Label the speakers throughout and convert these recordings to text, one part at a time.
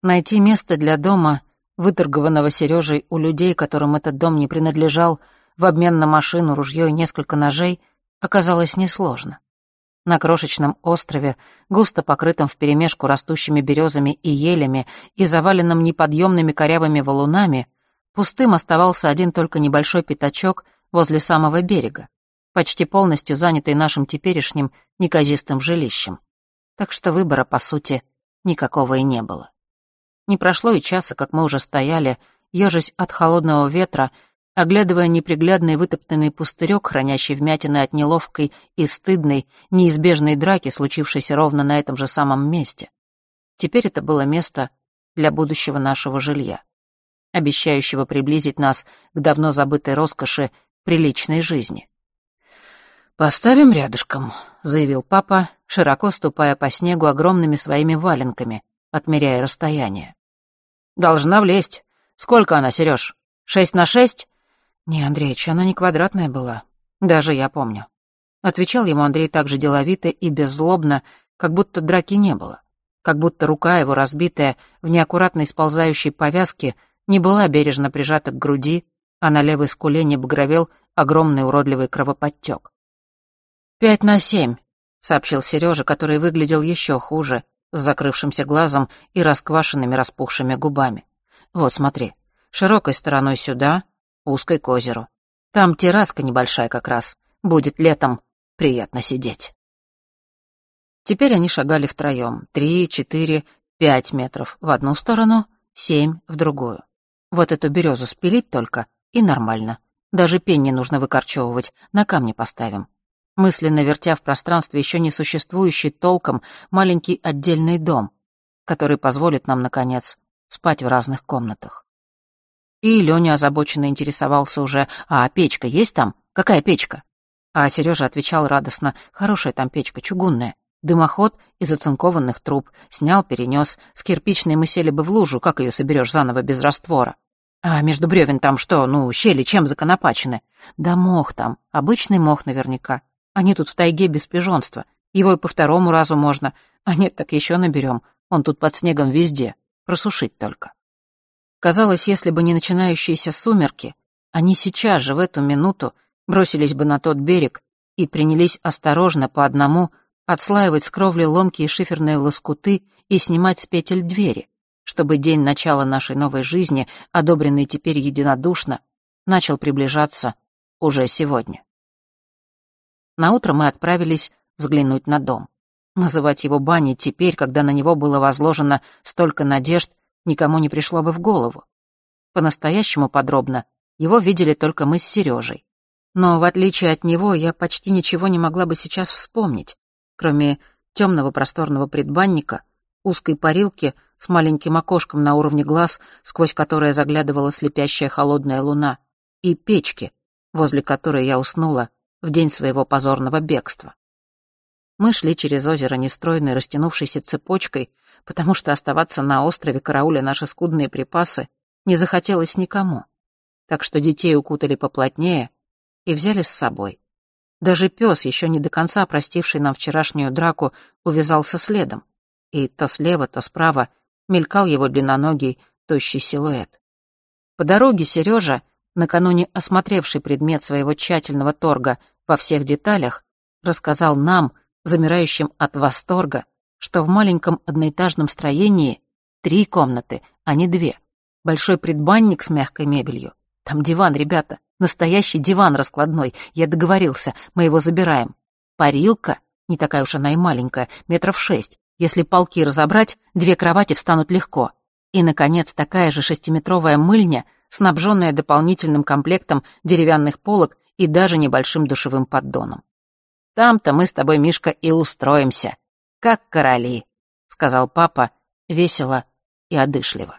Speaker 1: Найти место для дома, выторгованного Сережей у людей, которым этот дом не принадлежал, в обмен на машину, ружье и несколько ножей, оказалось несложно. На крошечном острове, густо покрытом вперемешку растущими березами и елями и заваленном неподъемными корявыми валунами, пустым оставался один только небольшой пятачок возле самого берега, почти полностью занятый нашим теперешним неказистым жилищем. Так что выбора, по сути, никакого и не было. Не прошло и часа, как мы уже стояли, ежась от холодного ветра, оглядывая неприглядный вытоптанный пустырек, хранящий вмятины от неловкой и стыдной, неизбежной драки, случившейся ровно на этом же самом месте. Теперь это было место для будущего нашего жилья, обещающего приблизить нас к давно забытой роскоши приличной жизни. «Поставим рядышком», — заявил папа, широко ступая по снегу огромными своими валенками, отмеряя расстояние. «Должна влезть. Сколько она, Серёж? 6x6?» «Не, Андреич, она не квадратная была. Даже я помню». Отвечал ему Андрей так же деловито и беззлобно, как будто драки не было. Как будто рука его, разбитая в неаккуратной сползающей повязке, не была бережно прижата к груди, а на левой скуле не багровел огромный уродливый кровоподтёк. 5x7, сообщил Серёжа, который выглядел ещё хуже, с закрывшимся глазом и расквашенными распухшими губами. «Вот, смотри, широкой стороной сюда, узкой к озеру. Там терраска небольшая как раз, будет летом приятно сидеть». Теперь они шагали втроём, 3, 4, 5 метров в одну сторону, 7 в другую. Вот эту березу спилить только, и нормально. Даже пень не нужно выкорчевывать, на камни поставим. Мысленно вертя в пространстве еще не существующий толком маленький отдельный дом, который позволит нам, наконец, спать в разных комнатах. И Лёня озабоченно интересовался уже: «А печка есть там? Какая печка?» А Серёжа отвечал радостно: «Хорошая там печка, чугунная. Дымоход из оцинкованных труб. Снял, перенёс. С кирпичной мы сели бы в лужу, как её соберёшь заново без раствора? А между брёвен там что, щели чем законопачены? Да мох там, обычный мох наверняка. Они тут в тайге без пижонства. Его и по второму разу можно. А нет, так ещё наберём. Он тут под снегом везде. Просушить только». Казалось, если бы не начинающиеся сумерки, они сейчас же, в эту минуту, бросились бы на тот берег и принялись осторожно по одному отслаивать с кровли ломкие шиферные лоскуты и снимать с петель двери, чтобы день начала нашей новой жизни, одобренный теперь единодушно, начал приближаться уже сегодня. Наутро мы отправились взглянуть на дом. Называть его баней теперь, когда на него было возложено столько надежд, никому не пришло бы в голову. По-настоящему подробно его видели только мы с Сережей. Но, в отличие от него, я почти ничего не могла бы сейчас вспомнить, кроме темного просторного предбанника, узкой парилки с маленьким окошком на уровне глаз, сквозь которое заглядывала слепящая холодная луна, и печки, возле которой я уснула в день своего позорного бегства. Мы шли через озеро нестройной растянувшейся цепочкой, потому что оставаться на острове, карауля наши скудные припасы, не захотелось никому. Так что детей укутали поплотнее и взяли с собой. Даже пес, еще не до конца простивший нам вчерашнюю драку, увязался следом. И то слева, то справа мелькал его длинноногий, тощий силуэт. По дороге Сережа, накануне осмотревший предмет своего тщательного торга во всех деталях, рассказал нам, замирающим от восторга, что в маленьком одноэтажном строении 3 комнаты, а не 2. Большой предбанник с мягкой мебелью. Там диван, ребята, настоящий диван раскладной. Я договорился, мы его забираем. Парилка, не такая уж она и маленькая, 6 метров. Если полки разобрать, 2 кровати встанут легко. И, наконец, такая же 6-метровая мыльня, снабженная дополнительным комплектом деревянных полок и даже небольшим душевым поддоном. Там-то мы с тобой, Мишка, и устроимся, как короли, — сказал папа весело и одышливо.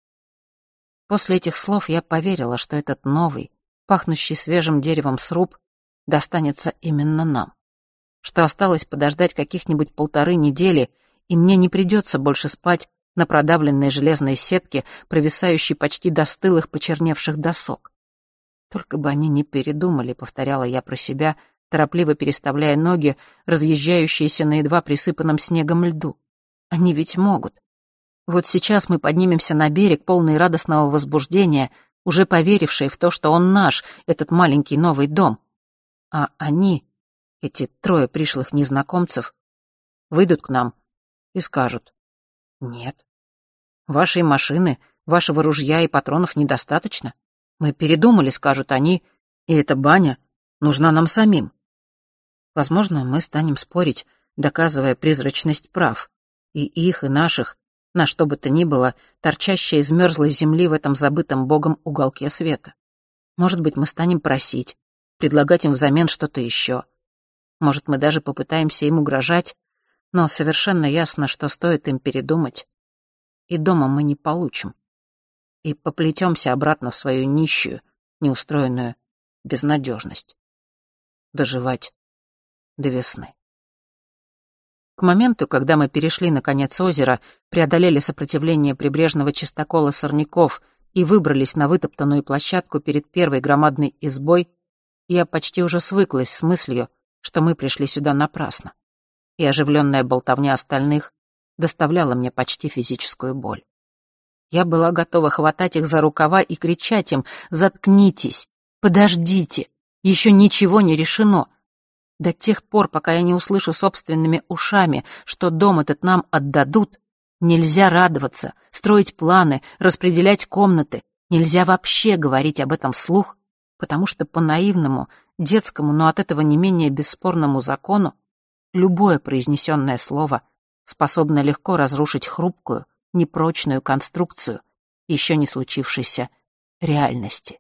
Speaker 1: После этих слов я поверила, что этот новый, пахнущий свежим деревом сруб достанется именно нам, что осталось подождать каких-нибудь 1,5 недели, и мне не придется больше спать на продавленной железной сетке, провисающей почти до стылых почерневших досок. Только бы они не передумали, повторяла я про себя, торопливо переставляя ноги, разъезжающиеся на едва присыпанном снегом льду. Они ведь могут. Вот сейчас мы поднимемся на берег, полные радостного возбуждения, уже поверившие в то, что он наш, этот маленький новый дом. А они, эти 3 пришлых незнакомцев, выйдут к нам и скажут: «Нет, вашей машины, вашего ружья и патронов недостаточно. Мы передумали», — скажут они, — «и эта баня нужна нам самим». Возможно, мы станем спорить, доказывая призрачность прав, и их, и наших, на что бы то ни было, торчащее из мёрзлой земли в этом забытом Богом уголке света. Может быть, мы станем просить, предлагать им взамен что-то еще. Может, мы даже попытаемся им угрожать, но совершенно ясно, что стоит им передумать, и дома мы не получим, и поплетемся обратно в свою нищую, неустроенную безнадежность. Доживать до весны. К моменту, когда мы перешли на конец озера, преодолели сопротивление прибрежного чистокола сорняков и выбрались на вытоптанную площадку перед первой громадной избой, я почти уже свыклась с мыслью, что мы пришли сюда напрасно, и оживленная болтовня остальных доставляла мне почти физическую боль. Я была готова хватать их за рукава и кричать им: «Заткнитесь! Подождите! Еще ничего не решено!» До тех пор, пока я не услышу собственными ушами, что дом этот нам отдадут, нельзя радоваться, строить планы, распределять комнаты, нельзя вообще говорить об этом вслух, потому что по наивному, детскому, но от этого не менее бесспорному закону любое произнесенное слово способно легко разрушить хрупкую, непрочную конструкцию еще не случившейся реальности.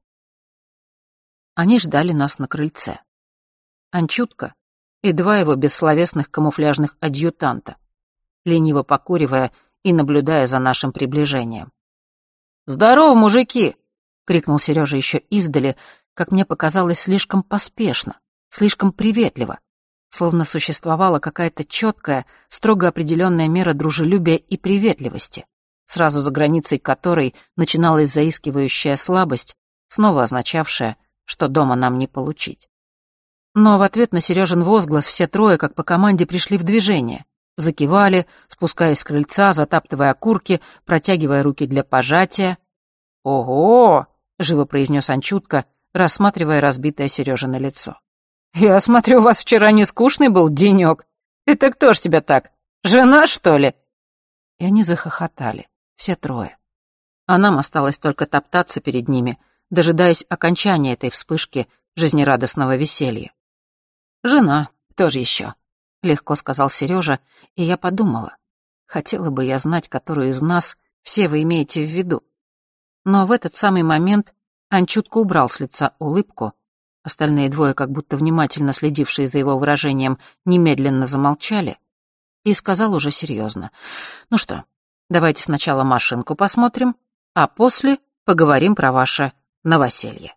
Speaker 1: Они ждали нас на крыльце. Анчутка и 2 его бессловесных камуфляжных адъютанта, лениво покуривая и наблюдая за нашим приближением. «Здорово, мужики!» — крикнул Сережа еще издали, как мне показалось, слишком поспешно, слишком приветливо, словно существовала какая-то четкая, строго определенная мера дружелюбия и приветливости, сразу за границей которой начиналась заискивающая слабость, снова означавшая, что дома нам не получить. Но в ответ на Сережин возглас все 3, как по команде, пришли в движение. Закивали, спускаясь с крыльца, затаптывая окурки, протягивая руки для пожатия. «Ого!» — живо произнес Анчутка, рассматривая разбитое Сережино лицо. «Я смотрю, у вас вчера не скучный был денек. Это кто ж тебя так? Жена, что ли?» И они захохотали, все 3. А нам осталось только топтаться перед ними, дожидаясь окончания этой вспышки жизнерадостного веселья. «Жена, кто же еще?» — легко сказал Сережа, и я подумала, хотела бы я знать, которую из нас все вы имеете в виду. Но в этот самый момент Анчутка убрал с лица улыбку, остальные 2, как будто внимательно следившие за его выражением, немедленно замолчали, и сказал уже серьезно: «Ну что, давайте сначала машинку посмотрим, а после поговорим про ваше новоселье».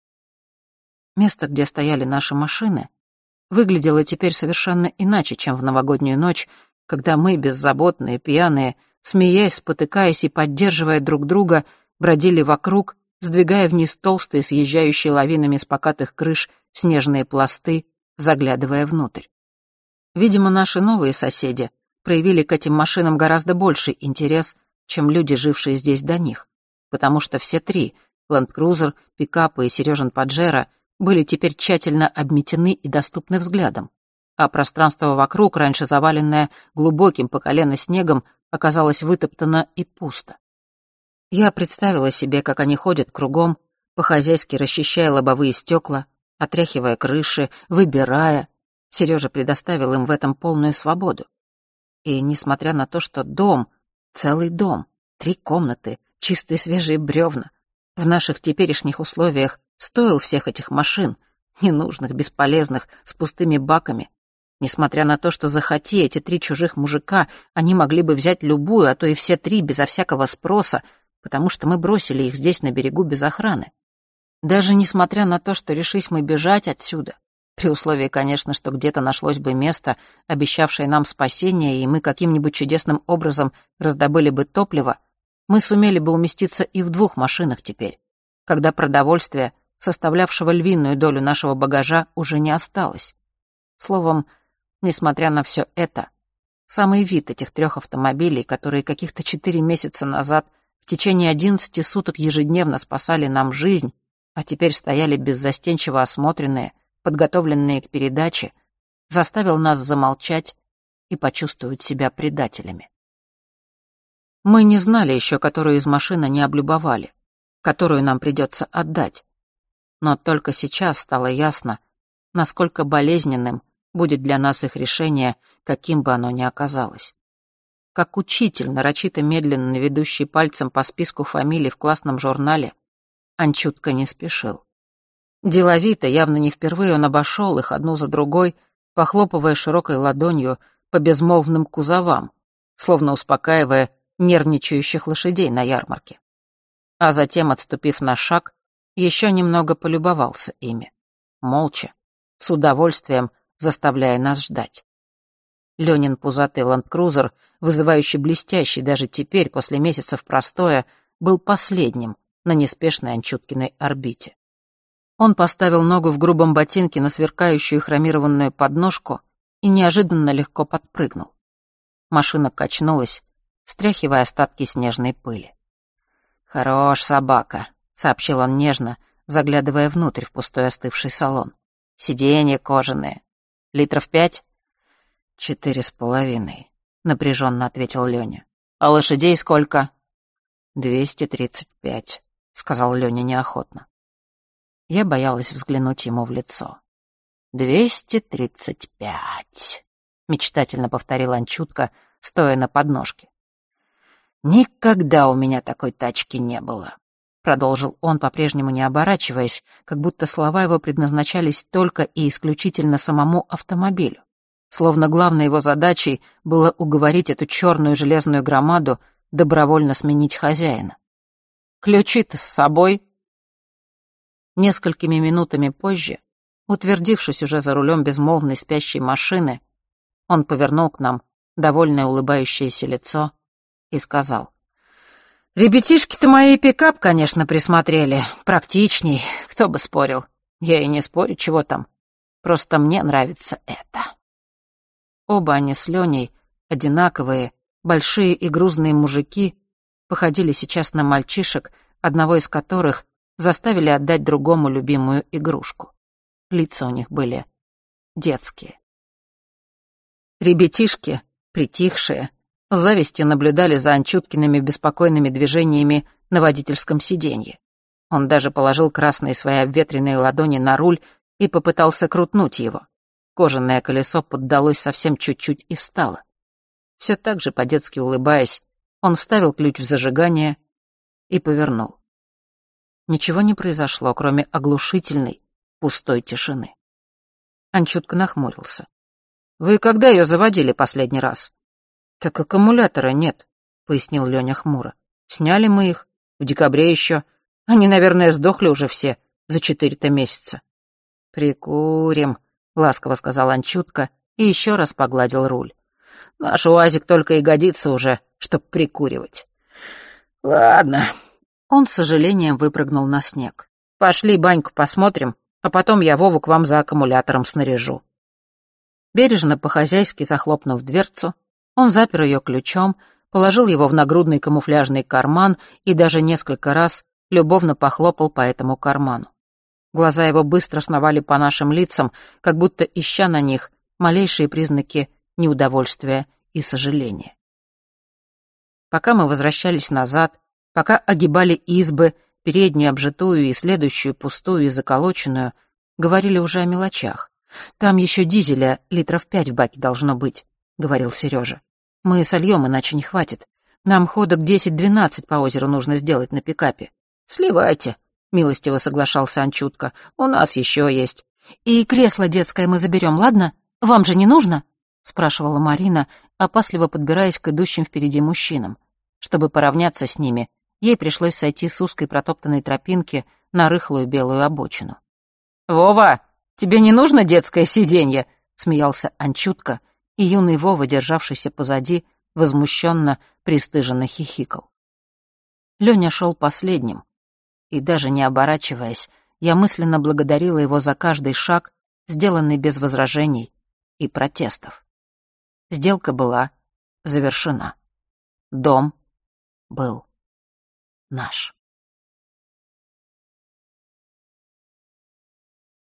Speaker 1: Место, где стояли наши машины, выглядело теперь совершенно иначе, чем в новогоднюю ночь, когда мы, беззаботные, пьяные, смеясь, спотыкаясь и поддерживая друг друга, бродили вокруг, сдвигая вниз толстые, съезжающие лавинами с покатых крыш снежные пласты, заглядывая внутрь. Видимо, наши новые соседи проявили к этим машинам гораздо больший интерес, чем люди, жившие здесь до них, потому что все 3 — ленд-крузер, пикапы и Сережин Паджеро — были теперь тщательно обметены и доступны взглядом, а пространство вокруг, раньше заваленное глубоким по колено снегом, оказалось вытоптано и пусто. Я представила себе, как они ходят кругом, по-хозяйски расчищая лобовые стекла, отряхивая крыши, выбирая. Сережа предоставил им в этом полную свободу. И несмотря на то, что дом, целый дом, 3 комнаты, чистые свежие бревна, в наших теперешних условиях стоил всех этих машин, ненужных, бесполезных, с пустыми баками. Несмотря на то, что захоти эти 3 чужих мужика, они могли бы взять любую, а то и все 3 безо всякого спроса, потому что мы бросили их здесь на берегу без охраны. Даже несмотря на то, что решись мы бежать отсюда, при условии, конечно, что где-то нашлось бы место, обещавшее нам спасение, и мы каким-нибудь чудесным образом раздобыли бы топливо, мы сумели бы уместиться и в 2 машинах теперь, когда продовольствия, составлявшего львиную долю нашего багажа, уже не осталось. Словом, несмотря на все это, Самый вид этих 3 автомобилей, которые каких-то 4 месяца назад в течение 11 суток ежедневно спасали нам жизнь, а теперь стояли беззастенчиво осмотренные, подготовленные к передаче, заставил нас замолчать и почувствовать себя предателями. Мы не знали еще, которую из машин они облюбовали, которую нам придется отдать. Но только сейчас стало ясно, насколько болезненным будет для нас их решение, каким бы оно ни оказалось. Как учитель, нарочито медленно ведущий пальцем по списку фамилий в классном журнале, Анчутка не спешил. Деловито, явно не впервые, он обошел их одну за другой, похлопывая широкой ладонью по безмолвным кузовам, словно успокаивая нервничающих лошадей на ярмарке. А затем, отступив на шаг, еще немного полюбовался ими. Молча, с удовольствием заставляя нас ждать. Ленин пузатый ленд-крузер, вызывающий блестящий даже теперь, после месяцев простоя, был последним на неспешной Анчуткиной орбите. Он поставил ногу в грубом ботинке на сверкающую хромированную подножку и неожиданно легко подпрыгнул. Машина качнулась, стряхивая остатки снежной пыли. «Хорош собака», — сообщил он нежно, заглядывая внутрь в пустой остывший салон. «Сиденья кожаные. 5 литров?» 4,5, напряженно ответил Леня. «А лошадей сколько?» 235, сказал Леня неохотно. Я боялась взглянуть ему в лицо. 235, мечтательно повторил Анчутка, стоя на подножке. «Никогда у меня такой тачки не было», — продолжил он, по-прежнему не оборачиваясь, как будто слова его предназначались только и исключительно самому автомобилю. Словно главной его задачей было уговорить эту черную железную громаду добровольно сменить хозяина. «Ключи-то с собой?» Несколькими минутами позже, утвердившись уже за рулем безмолвной спящей машины, он повернул к нам довольное улыбающееся лицо и сказал: «Ребятишки-то мои пикап, конечно, присмотрели. Практичней, кто бы спорил. Я и не спорю, чего там. Просто мне нравится это». Оба они с Леней, одинаковые, большие и грузные мужики, походили сейчас на мальчишек, одного из которых заставили отдать другому любимую игрушку. Лица у них были детские. Ребятишки, притихшие, с завистью наблюдали за Анчуткиными беспокойными движениями на водительском сиденье. Он даже положил красные свои обветренные ладони на руль и попытался крутнуть его. Кожаное колесо поддалось совсем чуть-чуть и встало. Все так же, по-детски улыбаясь, он вставил ключ в зажигание и повернул. Ничего не произошло, кроме оглушительной, пустой тишины. Анчутка нахмурился. «Вы когда ее заводили последний раз?» «Так аккумулятора нет», — пояснил Леня хмуро. «Сняли мы их. В декабре еще. Они, наверное, сдохли уже все за 4 месяца». «Прикурим», — ласково сказал Анчутка и еще раз погладил руль. «Наш УАЗик только и годится уже, чтоб прикуривать». «Ладно». Он с сожалением выпрыгнул на снег. «Пошли баньку посмотрим, а потом я Вову к вам за аккумулятором снаряжу». Бережно по-хозяйски захлопнув дверцу, он запер ее ключом, положил его в нагрудный камуфляжный карман и даже несколько раз любовно похлопал по этому карману. Глаза его быстро сновали по нашим лицам, как будто ища на них малейшие признаки неудовольствия и сожаления. Пока мы возвращались назад, пока огибали избы, переднюю обжитую и следующую пустую и заколоченную, говорили уже о мелочах. «Там еще дизеля 5 литров в баке должно быть», — говорил Сережа. «Мы сольем, иначе не хватит. Нам ходок 10-12 по озеру нужно сделать на пикапе». «Сливайте», — милостиво соглашался Анчутка. «У нас еще есть». «И кресло детское мы заберем, ладно? Вам же не нужно?» — спрашивала Марина, опасливо подбираясь к идущим впереди мужчинам. Чтобы поравняться с ними, ей пришлось сойти с узкой протоптанной тропинки на рыхлую белую обочину. «Вова, тебе не нужно детское сиденье?» — смеялся Анчутка, и юный Вова, державшийся позади, возмущенно, пристыженно хихикал. Леня шел последним, и даже не оборачиваясь, я мысленно благодарила его за каждый шаг, сделанный без возражений и протестов. Сделка была завершена. Дом был наш.